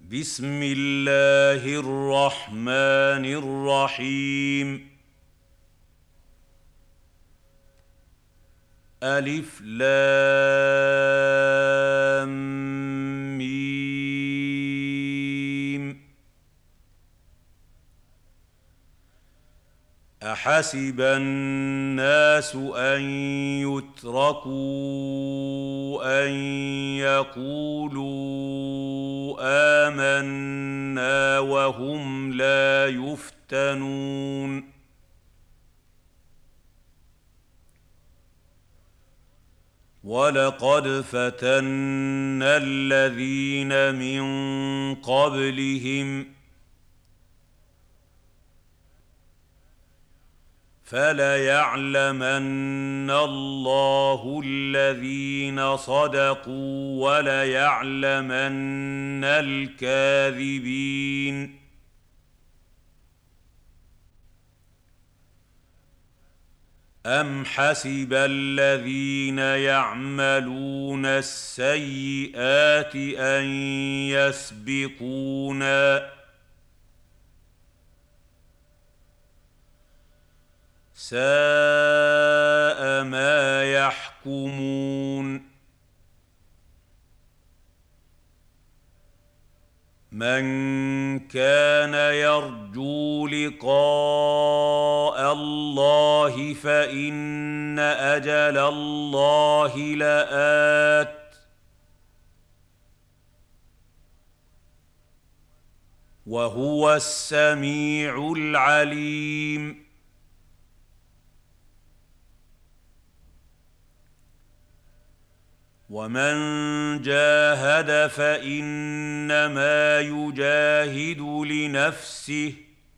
بسم الله الرحمن الرحيم. ألف لام ميم. أحسب الناس أن يتركوا أن يقولوا آمنا وهم لا يفتنون. ولقد فتنا الذين من قبلهم فليعلمن الله الذين صدقوا وليعلمن الكاذبين. أم حسب الذين يعملون السيئات أن يسبقونا ساء ما يحكمون. من كان يرجو لقاء الله فإن أجل الله لآت وهو السميع العليم. ومن جاهد فإنما يجاهد لنفسه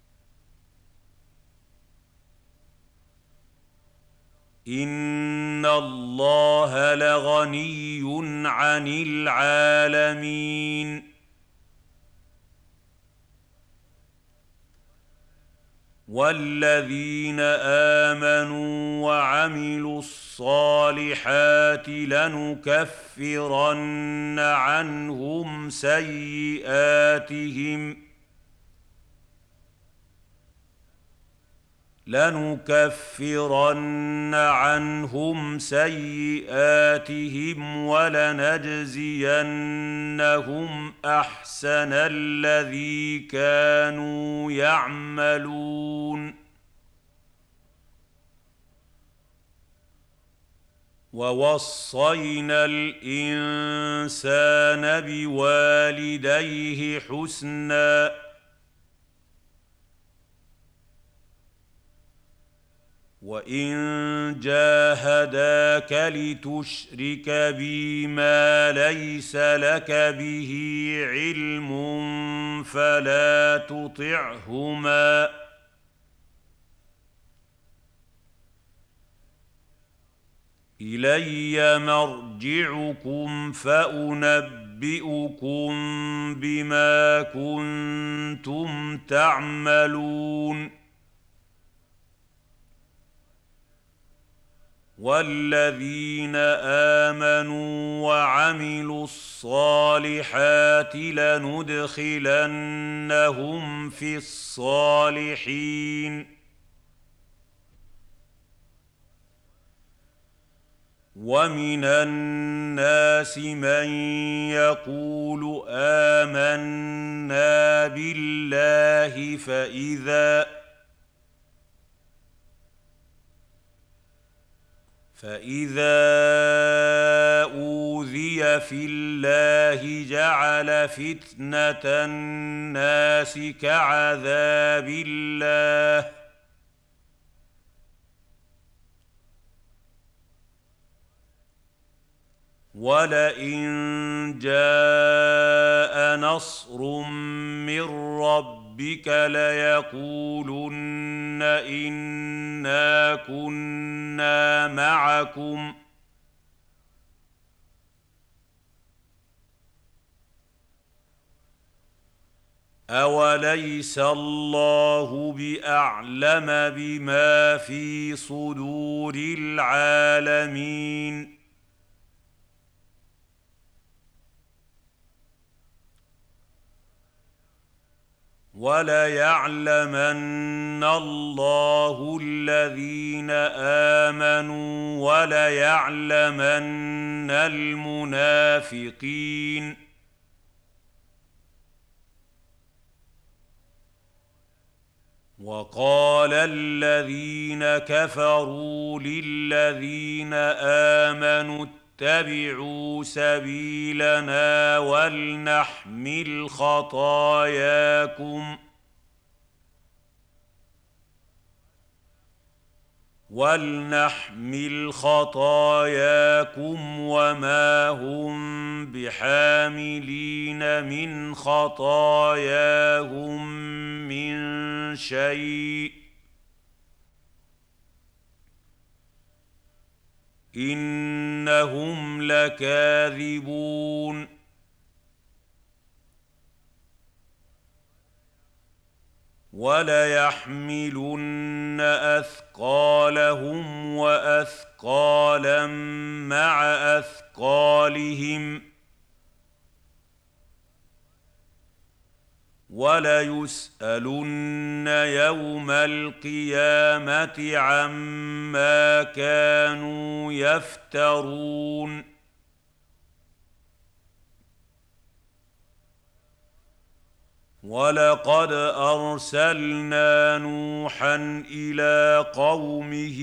إن الله لغني عن العالمين. والذين آمنوا وعملوا الصالحات لنكفرن عنهم سيئاتهم ولنجزينهم أحسن الذي كانوا يعملون. ووصينا الإنسان بوالديه حسناً وإن جاهداك لتشرك بي ما ليس لك به علم فلا تطعهما إلي مرجعكم فأنبئكم بما كنتم تعملون. والذين آمنوا وعملوا الصالحات لندخلنهم في الصالحين. ومن الناس من يقول آمنا بالله فإذا أوذي في الله جعل فتنة الناس كعذاب الله ولئن جاء نصر من ربك ليقولن إنا كنا معكم أوليس الله بأعلم بما في صدور العالمين. وَلَيَعْلَمَنَّ اللَّهُ الَّذِينَ آمَنُوا وَلَيَعْلَمَنَّ الْمُنَافِقِينَ وَقَالَ الَّذِينَ كَفَرُوا لِلَّذِينَ آمَنُوا اتَّبِعُوا سَبِيلَنَا وَلْنَحْمِلْ خَطَايَاكُمْ وَمَا هُم بِحَامِلِينَ مِنْ خَطَايَاهُم مِّن شَيْءٍ ۖ إِنَّهُمْ لَكَاذِبُونَ وَلَيَحْمِلُنَّ أَثْقَالَهُمْ وَأَثْقَالًا مَّعَ أَثْقَالِهِمْ وَلَيُسْأَلُنَّ يَوْمَ الْقِيَامَةِ عَمَّا كَانُوا يَفْتَرُونَ وَلَقَدْ أَرْسَلْنَا نُوحًا إِلَىٰ قَوْمِهِ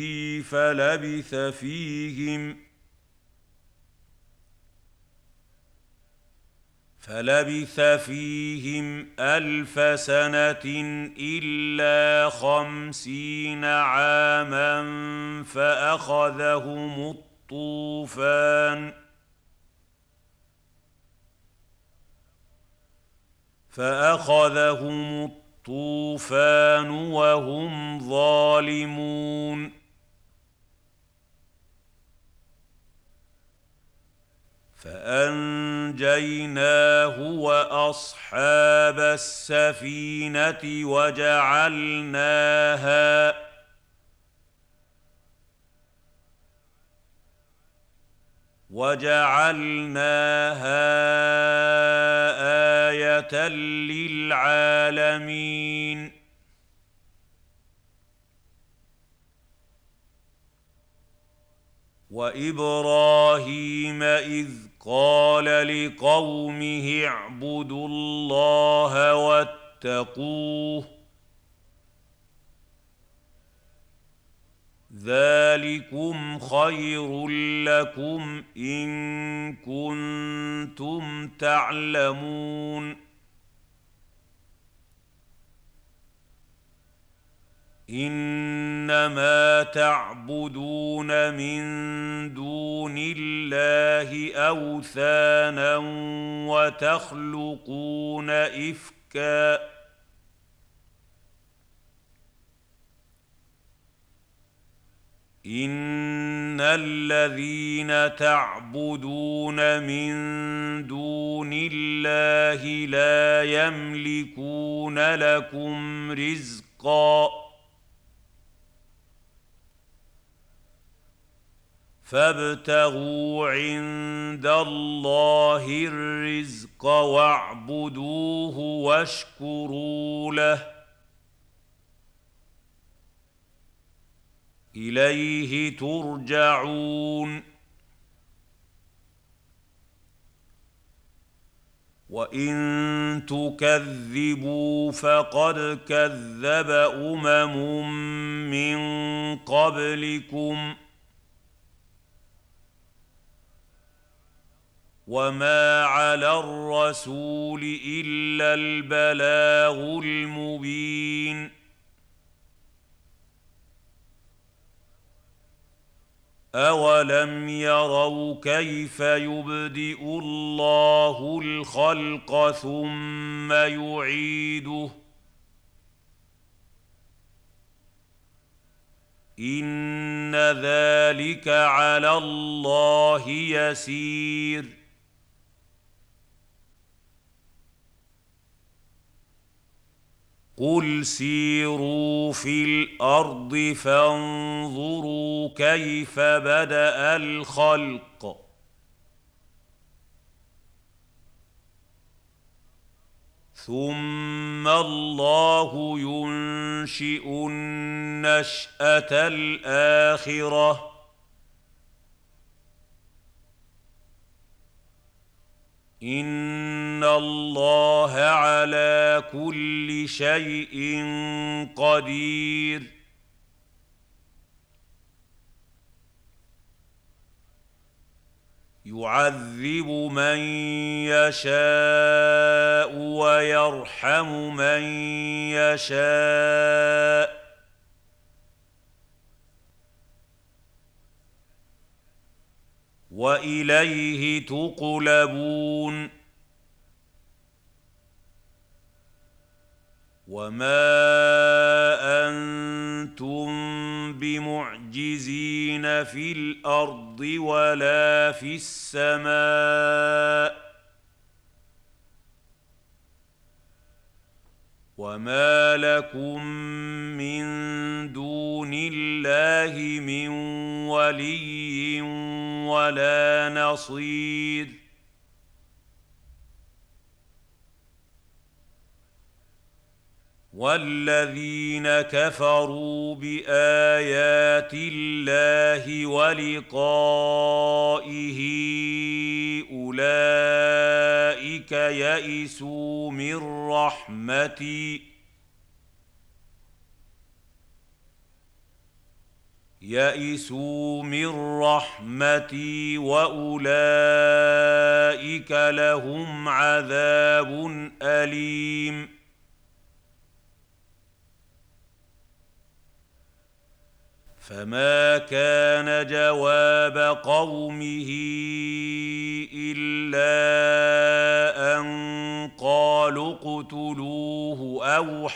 فَلَبِثَ فِيهِمْ أَلْفَ سَنَةٍ إِلَّا 50 عَامًا فَأَخَذَهُمُ الطُّوفَانُ وَهُمْ ظَالِمُونَ فَأَنجَيْنَاهُ وَأَصْحَابَ السَّفِينَةِ وَجَعَلْنَاهَا آيَةً لِّلْعَالَمِينَ وَإِبْرَاهِيمَ إِذْ قَالَ لِقَوْمِهِ اعْبُدُوا اللَّهَ وَاتَّقُوهُ ذَٰلِكُمْ خَيْرٌ لَّكُمْ إِن كُنتُمْ تَعْلَمُونَ إِنَّمَا تَعْبُدُونَ مِن دُونِ اللَّهِ أَوْثَانًا وَتَخْلُقُونَ إِفْكًا إِنَّ الَّذِينَ تَعْبُدُونَ مِن دُونِ اللَّهِ لَا يَمْلِكُونَ لَكُمْ رِزْقًا فَابْتَغُوا عِندَ اللَّهِ الرِّزْقَ وَاعْبُدُوهُ وَاشْكُرُوا لَهُ إِلَيْهِ تُرْجَعُونَ وَإِن تُكَذِّبُوا فَقَدْ كَذَّبَ مِن قَبْلِكُمْ وَمَا عَلَى الرَّسُولِ إِلَّا الْبَلَاغُ الْمُبِينُ أَوَلَمْ يَرَوْا كَيْفَ يُبْدِئُ اللَّهُ الْخَلْقَ ثُمَّ يُعِيدُهُ إِنَّ ذَلِكَ عَلَى اللَّهِ يَسِيرٌ قُلْ سِيرُوا فِي الْأَرْضِ فَانظُرُوا كَيْفَ بَدَأَ الْخَلْقَ ثُمَّ ثم الله ينشئ النشأة الآخرة إن الله على كل شيء قدير يعذب من يشاء ويرحم من يشاء وإليه تقلبون وما أنتم بمعجزين في الأرض ولا في السماء وما لكم من دون الله من ولي ولا نصير والذين كفروا بآيات الله ولقائه أولئك يئسوا من رحمتي وأولئك لهم عذاب أليم فما كان جواب قومه إلا أن قالوا اقتلوه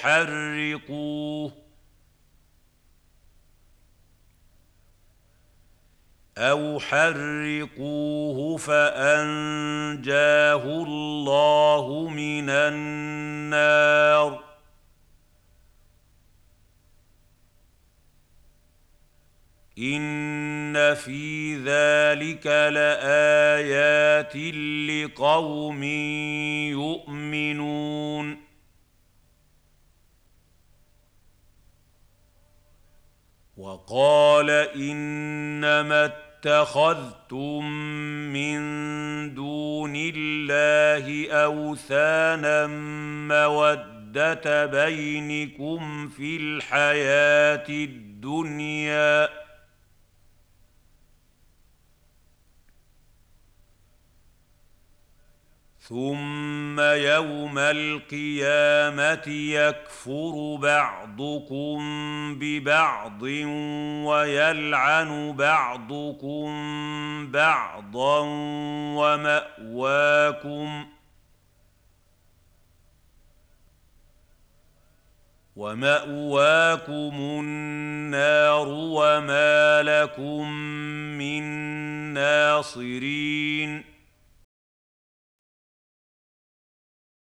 أو حرقوه فأنجاه الله من النار إن في ذلك لآيات لقوم يؤمنون وقال إنما اتخذتم من دون الله أوثانا مودة بينكم في الحياة الدنيا ثم يوم القيامة يكفر بعضكم ببعض ويلعن بعضكم بعضا ومأواكم النار وما لكم من ناصرين